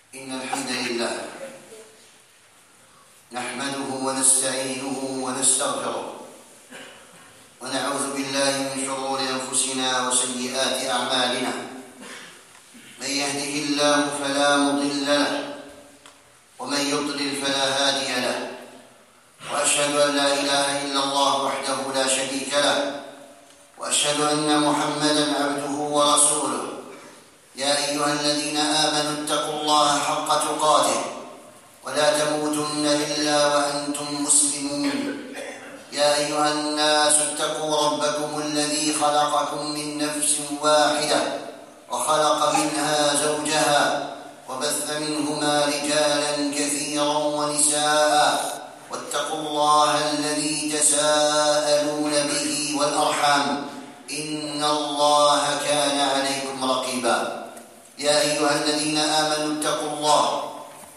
إن الحمد لله نحمده ونستعينه ونستغفره ونعوذ بالله من شرور أنفسنا وسيئات أعمالنا. من يهده الله فلا مضل له ومن يضلل فلا هادي له، وأشهد أن لا إله إلا الله وحده لا شريك له، وأشهد أن محمدًا عبده ورسوله. يا أيها الذين آمنوا اتقوا الله حق تقاته ولا تموتن إلا وأنتم مسلمون. يا أيها الناس اتقوا ربكم الذي خلقكم من نفس واحدة وخلق منها زوجها وبث منهما رجالا كثيرا ونساء، واتقوا الله الذي تساءلون به والأرحام، إن الله كان عليكم رقيبا. يا أيها الذين آمنوا اتقوا الله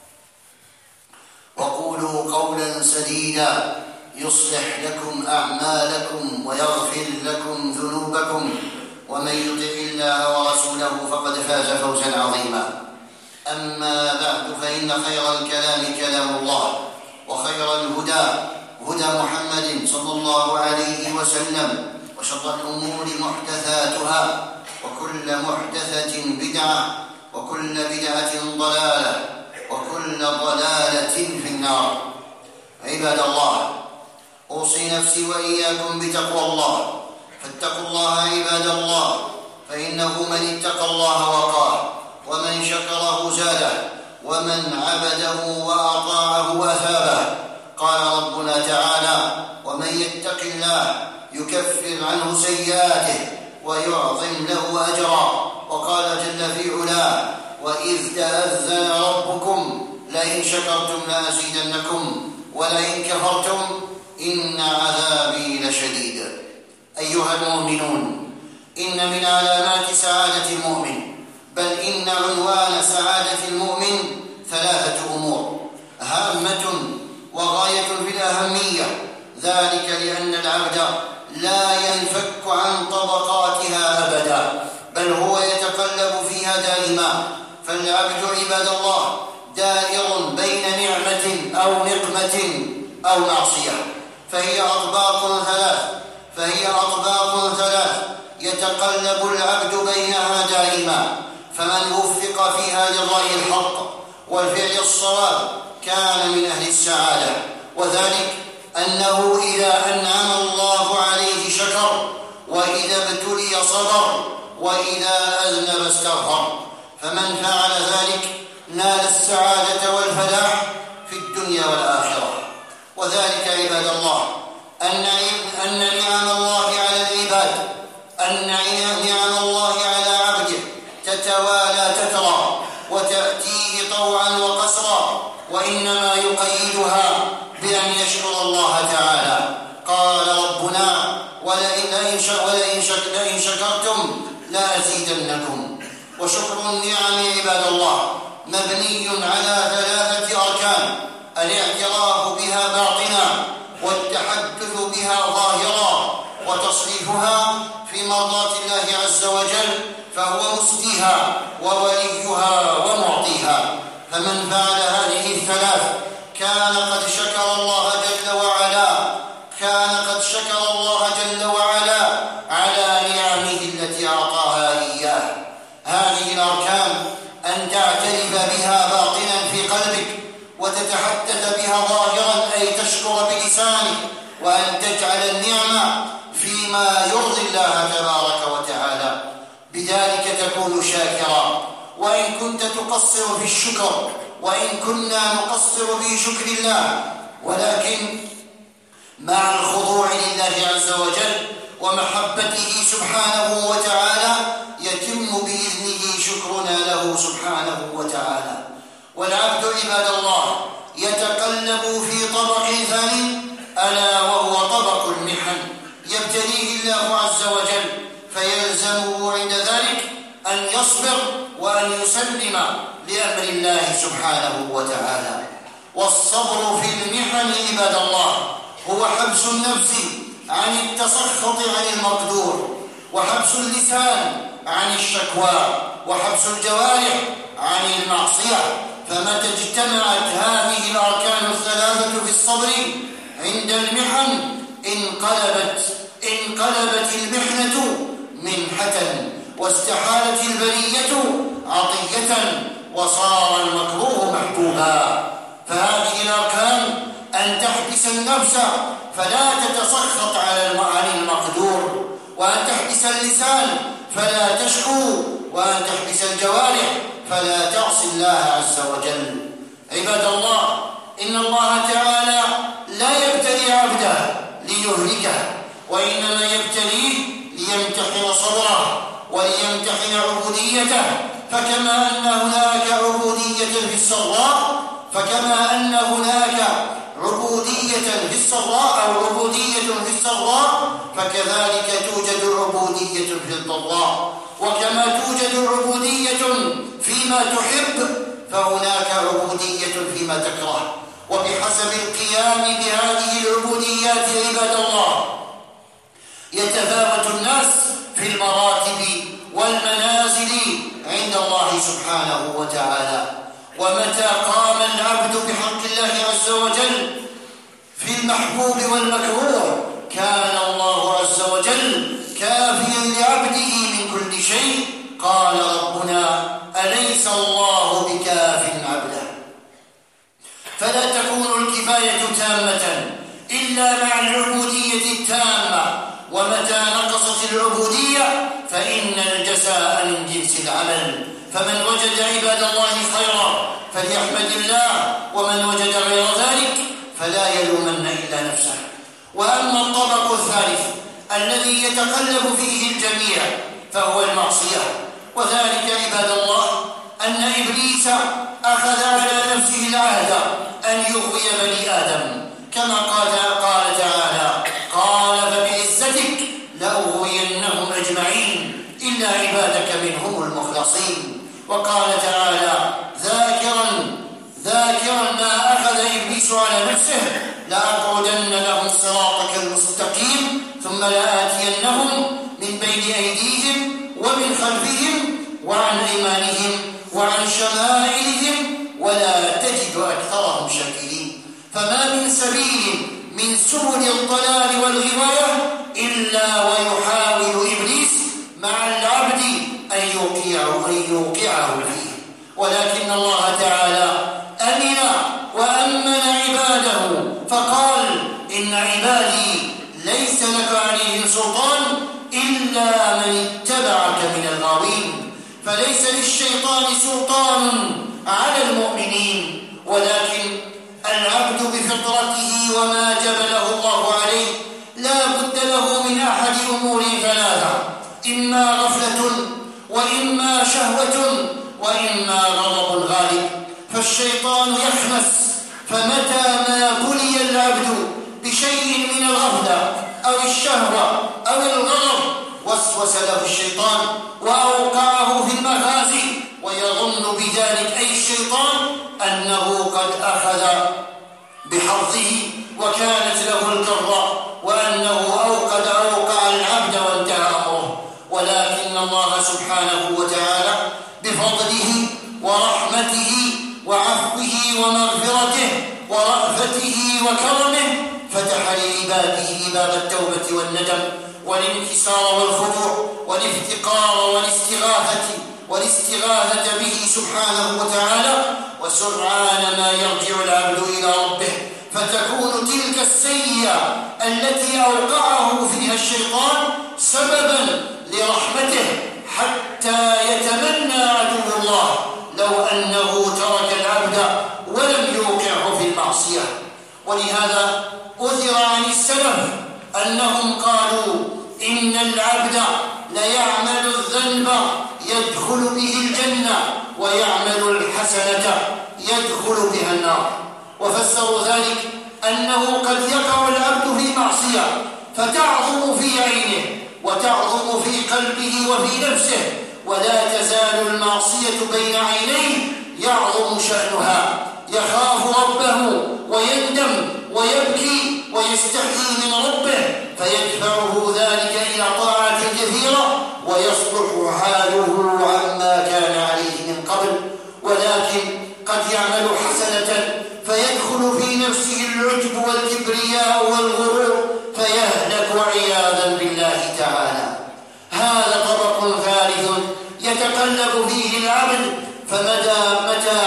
وقولوا قولا سديدا يصلح لكم أعمالكم ويغفر لكم ذنوبكم، ومن يطع الله ورسوله فقد فاز فوزا عظيما. أما بعد، فإن خير الكلام كلام الله، وخير الهدى هدى محمد صلى الله عليه وسلم، وشر الأمور محدثاتها، وكل محدثة بدعة، وكل بدعة ضلالة، وكل ضلالة في النار. عباد الله، أوصي نفسي وإياكم بتقوى الله، فاتقوا الله عباد الله، فإنه من اتقى الله وقاه، ومن شكره زاده، ومن عبده وأطاعه أثابه. قال ربنا تعالى: ومن يتق الله يكفر عنه سيئاته ويعظم له أجرا. وقال جل في علاه: وإذ تأذن ربكم لئن شكرتم لأزيدنكم ولئن كفرتم إن عذابي لشديد. أيها المؤمنون، إن من علامات سعادة المؤمن، بل إن عنوان سعادة المؤمن 3 أمور هامة وغاية في الأهمية، ذلك لأن العبد لا ينفك عن طبقاتها أبدا، بل هو يتقلب فيها دائما. فالعبد عباد الله دائر بين نعمة أو نقمة أو معصية، فهي أطباق ثلاث يتقلب العبد بينها دائما. فمن وفق فيها للرأي الحق والفعل الصواب كان من أهل السعادة، وذلك أنه إذا أنعم الله عليه شكر، وإذا ابتلي صبر، وإذا أذنب استغفر. فمن فعل ذلك نال السعادة والفلاح في الدنيا والآخرة. وذلك عباد الله أن نعم الله على العباد، نعم الله على عبده تتوالى تترى، وتأتيه طوعا وقسرا، وإنما يقيدها بأن يشكر الله تعالى. قال ربنا: ولئن شكرتم لأزيدنكم. وشكر النعم عباد الله مبني على 3 أركان: الاعتراف بها باطنا، والتحدث بها ظاهرا، وتصريفها في مرضاة الله عز وجل، فهو مسديها ووليها ومعطيها. فمن فعل هذه ال3 كان قد شكر الله جل وعلا على نعمه التي أعطاها إياه. هذه الأركان: أن تعترف بها باطنا في قلبك، وتتحدث بها ظاهرا أي تشكر بلسانك، وأن تجعل النعمة فيما يرضي الله تبارك وتعالى، بذلك تكون شاكرا. وإن كنت تقصر في الشكر، وإن كنا نقصر في شكر الله، ولكن مع الخضوع لله عز وجل ومحبته سبحانه وتعالى يتم بإذنه شكرنا له سبحانه وتعالى. والعبد عباد الله يتقلب في طبق ثاني، ألا وهو طبق المحن، يبتليه الله عز وجل، فيلزمه عند ذلك أن يصبر وأن يسلم لأمر الله سبحانه وتعالى. والصبر في المحن عباد الله هو حبس النفس عن التسخط عن المقدور، وحبس اللسان عن الشكوى، وحبس الجوارح عن المعصية. فمتى اجتمعت هذه الأركان الثلاثة في الصبر عند المحن انقلبت المحنة منحة، واستحالت البلية عطية، وصار المكروه محبوبا. فهذه الأركان أن تحبس النفس فلا تتسخط عن المقدور، وأن تحبس اللسان فلا تشكو، وأن تحبس الجوارح فلا تعصي الله عز وجل. عباد الله، إن الله تعالى لا يبتلي عبده ليهلكه، وإنما يبتليه ليمتحن صبره وليمتحن عبوديته. فكما أن هناك عبودية في السراء أو عبودية في السراء، فكذلك توجد عبودية في الضراء. وكما توجد عبودية فيما تحب، فهناك عبودية فيما تكره. وبحسب القيام بهذه العبوديات عباد الله يتفاوت الناس في المراتب والمنازل عند الله سبحانه وتعالى. ومتى قام العبد بحق الله عز وجل في المحبوب والمكروه، كان الله عز وجل كافيا لعبده من كل شيء. قال ربنا: أليس الله بكاف عبده؟ فلا تكون الكفاية تامة إلا مع العبودية التامة. ومتى نقصت العبودية فإن الجزاء من جنس العمل. فمن وجد عباد الله خيرا فليحمد الله، ومن وجد غير ذلك فلا يلومن إلا نفسه. وأما الطبق الثالث الذي يتقلب فيه الجميع فهو المعصية. وذلك عباد الله أن إبليس أخذ على نفسه العهد أن يغوي بني آدم، كما قال تعالى: قال فبعزتك لأغوينهم أجمعين إلا عبادك منهم المخلصين. وقال تعالى ذاكرا ما أخذ إبليس على نفسه: لأقعدن لهم صراطك المستقيم ثم لآتينهم من بين أيديهم ومن خلفهم وعن أيمانهم وعن شمائلهم ولا تجد أكثرهم شاكرين. فما من سبيل من سبل الضلال والغواية إلا ويحاول إبليس مع العبد أن يوقعه فيه. ولكن الله تعالى أمن وأمن عباده فقال: إن عبادي ليس لك عليهم سلطان إلا من اتبعك من الغاوين. فليس للشيطان سلطان على المؤمنين، ولكن العبد بفطرته وما جبله الله عليه لا بد له من أحد أمور ثلاثة: إما غفلة، وإما شهوة، وإما غضب غالب. فالشيطان يخنس، فمتى ما بلي العبد بشيء من الغفلة أو الشهوة أو الغضب وسوس له الشيطان وأوقعه في المخازي، ويظن بذلك أي الشيطان أنه قد أخذ بحظه وكانت له الكرة، وأنه أوقع العبد وانتهى أمره. ولكن الله سبحانه وتعالى بفضله ورحمته وعفوه ومغفرته ورأفته وكرمه فتح لعباده باب التوبة والندم والانكسار والخضوع والافتقار والاستغاثة به سبحانه وتعالى. وسرعان ما يرجع العبد إلى ربه، فتكون تلك السيئة التي أوقعه فيها الشيطان سببا لرحمته، حتى يتمنى عدو الله لو أنه ترك العبد ولم يوقعه في المعصية. ولهذا أثر عن السلف أنهم قالوا: إن العبد ليعمل الذنب يدخل به الجنة، ويعمل الحسنة يدخل بها النار. وفسروا ذلك أنه قد يقع العبد في معصية فتعظم في عينه وتعظم في قلبه وفي نفسه، ولا تزال المعصية بين عينيه يعظم شأنها، يخاف ربه ويندم ويبكي ويستحيي من ربه، فيدفعه ذلك إلى طاعة كثيرة ويصلح حاله عما كان عليه من قبل. ولكن قد يعمل حسنة فيدخل في نفسه العجب والكبرياء والغرور فيهلك عياذا بالله تعالى. هذا طبق ثالث يتقلب فيه العبد، فمتى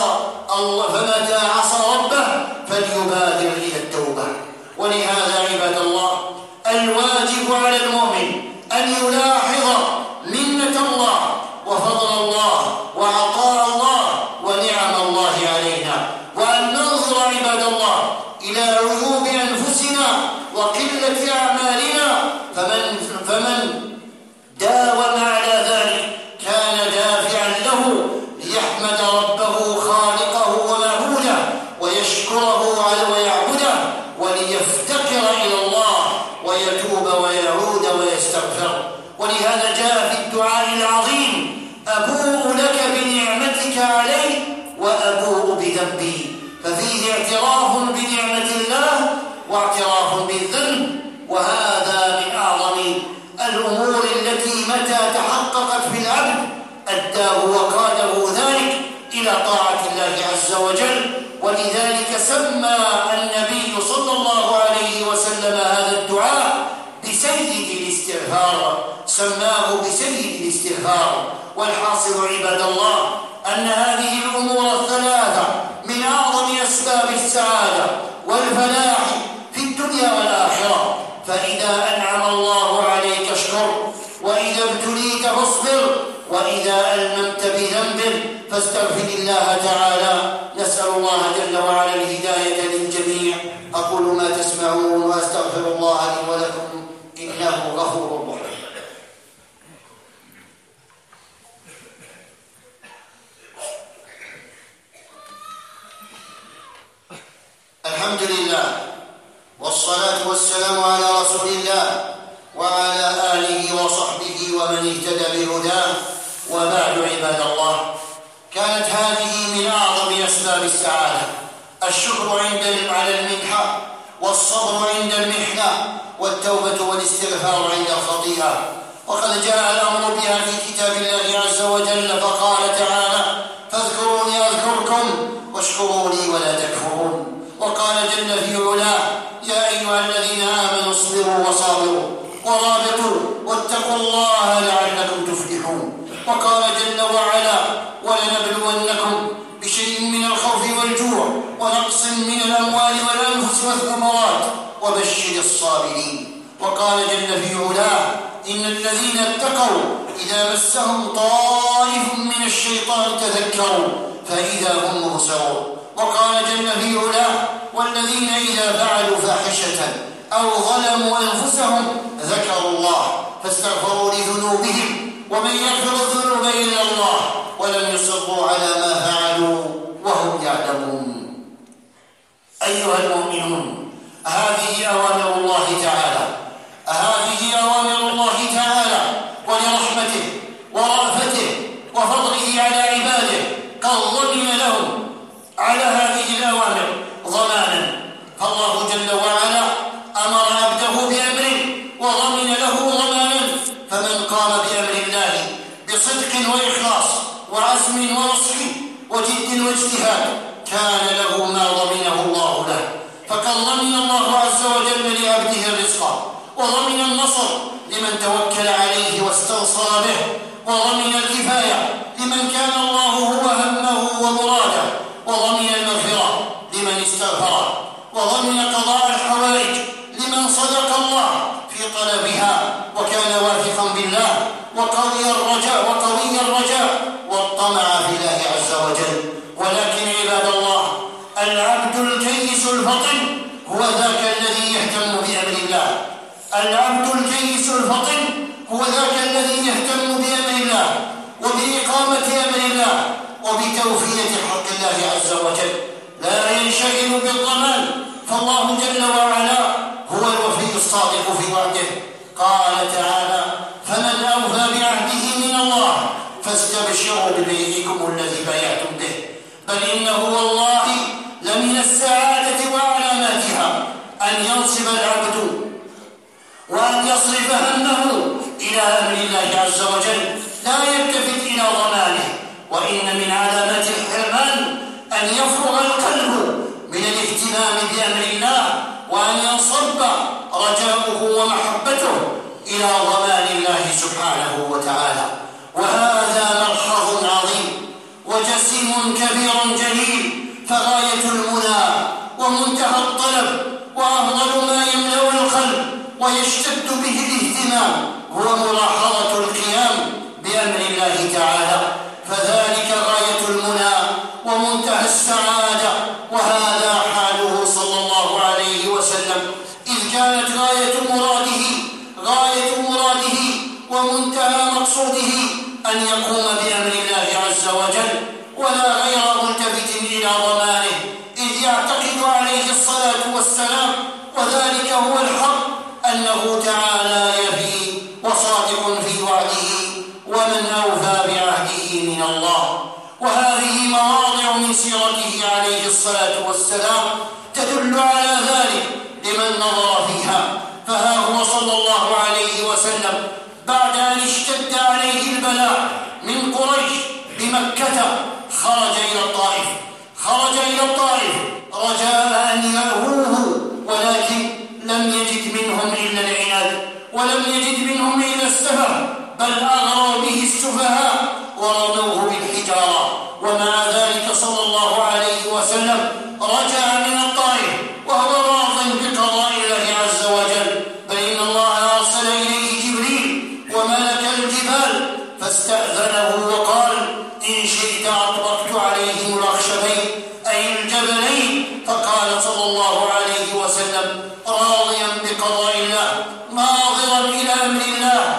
عصى ربه فليبادر إلى التوبة. ولهذا عباد الله الواجب على المؤمن أن يلاحظ منة الله وفضل الله وعطاء الله ونعم الله علينا، وأن ننظر عباد الله إلى عيوب أنفسنا وقلة أعمالنا، فمن داوم على ذلك كان دافعا له ليحمد ربه خالقه ومعبوده ويشكره ويعبده وليفتقر إلى الله ويتوب ويعود ويستغفر. ولهذا جاء في الدعاء العظيم: أبوء لك بنعمتك علي وأبوء بذنبي، ففيه اعتراف بنعمة الله واعتراف بالذنب. وهذا من أعظم الأمور التي متى تحققت في العبد أداه وقاده ذلك إلى طاعة الله عز وجل. ولذلك سمى النبي صلى الله عليه وسلم هذا الدعاء بسيد الاستغفار، سماه بسيد الاستغفار. والحاصل عباد الله أن هذه الأمور الثلاثة من أعظم أسباب السعادة والفلاح في الدنيا والآخرة. فإذا أنعم الله عليك اشكر، وإذا ابتليت فاصبر، وإذا ألممت بذنب فاستغفر الله تعالى. نسأل الله جل وعلا الهداية للجميع. أقول ما تسمعون وأستغفر الله لي ولكم إنه غفور رحيم. الحمد لله والصلاة والسلام على رسول الله وعلى آله وصحبه ومن اهتدى بهداه. وبعد عباد الله، كانت هذه من أعظم أسباب السعادة: الشكر على المنحة، والصبر عند المحنة، والتوبة والاستغفار عند الخطيئة. وقد جاء الأمر بها في كتاب الله عز وجل، فقال تعالى: فاذكروني أذكركم واشكروا لي ولا تكفرون. وقال جل في علاه: يا أيها الذين آمنوا اصبروا وصابروا ورابطوا واتقوا الله لعلكم تفلحون. وقال جل وعلا: ولنبلونكم بشيء من الخوف والجوع ونقص من الأموال والأنفس والثمرات وبشر الصابرين. وقال جل في علاه: إن الذين اتقوا إذا مسهم طائف من الشيطان تذكروا فإذا هم مبصرون. وقال جل في علاه: والذين إذا فعلوا فاحشة أو ظلموا أنفسهم ذكروا الله فاستغفروا لذنوبهم ومن يغفر الذنوب إلا الله ولم يصروا على ما فعلوا وهم يعلمون. أيها المؤمنون، هذه أوامر الله تعالى، هذه أوامر الله تعالى ولرحمته ورأفته وفضله على عباده قد ضمن لهم على هذه الأوامر ضمانا. فالله جل وعلا أمر عبده بأمر وضمن له ضمانا، فمن قام بأمر الله بصدق وإخلاص وعزم ونصح وجد واجتهاد كان له ما ضمنه الله له. فقد ضمن الله عز وجل لعبده الرزق، وضمن النصر لمن توكل عليه واستنصر به، وضمن الكفاية لمن كان الله هو همه ومراده، وضمن المغفرة لمن استغفر، وضمن قضاء الحوائج لمن صدق الله في طلبها وكان واثقا بالله وقوي الرجاء والطمع في الله عز وجل. ولكن عباد الله، العبد الكيس الفطن هو ذاك الذي يهتم بأمر الله. العبد الكيس الفطن هو ذاك الذي يهتم بأمر الله وبإقامة أمر الله وبتوفية حق الله عز وجل، لا ينشغل بالضمان. فالله جل وعلا هو الوفي الصادق في وعده. قال تعالى: فمن أوفى بعهده من الله فاستبشروا ببيعكم الذي بايعتم به. بل إنه والله لمن السعادة وعلاماتها أن ينصب العبد وأن يصرف همه إلى أمر الله عز وجل، لا يلتفت إلى ضمانه وإن من علامات الحرمان أن يفرغ القلب من الاهتمام بأمر الله وأن ينصب رجاؤه ومحبته إلى ضمان الله سبحانه وتعالى. وهذا ملحظ عظيم وجسيم كبير جليل، فغاية المنى ومنتهى الطلب وأفضل ما يملأ القلب ويشتد به الاهتمام هو ملاحظة القيام بأمر الله تعالى، فذلك غاية المنى ومنتهى السعادة. وهذا حاله صلى الله عليه وسلم، إذ كانت غاية مراده ومنتهى مقصوده أن يقوم بأمر الله عز وجل ولا غير ملتفت إلى ضمانه، إذ يعتقد عليه الصلاة والسلام وذلك هو الحق أنه تعالى يفي وصادق في وعده ومن أوفى بعهده من الله. وهذه مواضع من سيرته عليه الصلاة والسلام تدل على ذلك لمن نظر فيها. فها هو صلى الله عليه وسلم بعد أن اشتد عليه البلاء من قريش بمكة خرج إلى الطائف رجاء أن يأووه، ولكن لم يجد منهم إلا العناد ولم يجد منهم إلا السفه، بل أغروا به السفهاء ورموه بالحجارة. ومع ذلك صلى الله عليه وسلم رجع من الطائف وهو راض بقضاء الله عز وجل، بل إن الله أرسل إليه جبريل وملك الجبال فاستأذنه وقال: إن شئت أطبقت عليهم الأخشبين أي الجبلين. فقال صلى الله عليه وسلم راضيا بقضاء الله ناظرا إلى أمر الله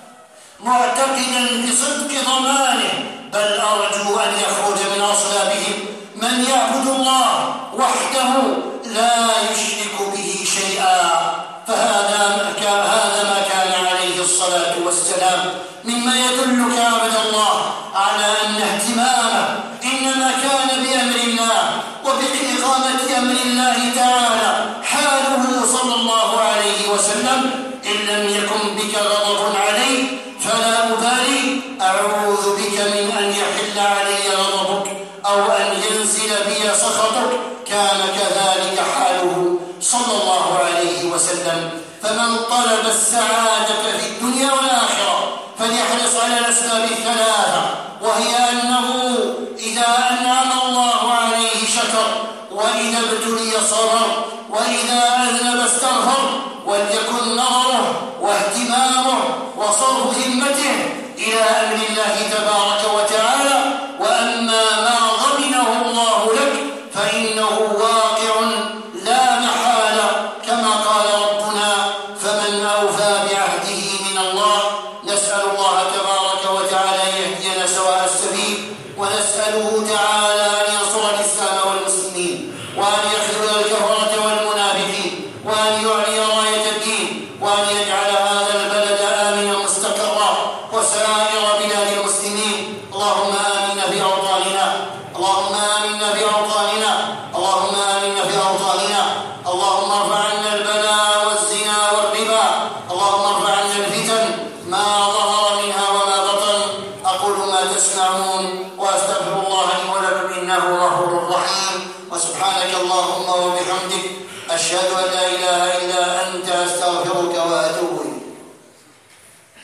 معتقدا بصدق ضمانه، بل أرجو أن يخرج من أصلابهم من يعبد الله وحده لا يشرك به شيئا. فهذا ما كان عليه الصلاة والسلام مما يدلك يا عبد الله على أن اهتمامه إنما كان بأمر الله وبإقامة أمر الله تعالى. حاله صلى الله عليه وسلم: إن لم يكن بك غضب علي فلا أبالي، أعوذ بك من أن يحل علي غضبك أو أن ينزل بي سخطك. كان كذلك حاله صلى الله عليه وسلم. فمن طلب السعادة في الدنيا والآخرة فليحرص على الأسباب الثلاثة، وهي أنه إذا أنعم الله عليه شكر، وإذا ابتلي صبر، وإذا أذنب استغفر. وليكن نظره واهتمامه وصرف همته إلى أمر الله تبارك وتعالى. وأما ما ضمنه الله لك فإنه واقع لا محالة، كما قال ربنا: فمن أوفى بعهده من الله. نسأل الله تبارك وتعالى أن يهدينا سواء السبيل، ونسأله تعالى أن ينصر الإسلام والمسلمين، وأن يخذل الكفرة والمنافقين، وأن يعلي راية الدين، وأن يجعل هذا البلد آمنا مستقرا وسائر بلاد المسلمين. اللهم آمنا في أوطاننا، اللهم آمنا في أوطاننا، اللهم آمنا في أوطاننا. اللهم ارفع عنا البلاء والزنا والربا، اللهم ارفع عنا الفتن ما ظهر منها وما بطن. أقول ما تسمعون وأستغفر الله لي ولكم إنه غفور رحيم. وسبحانك اللهم وبحمدك أشهد أن لا إله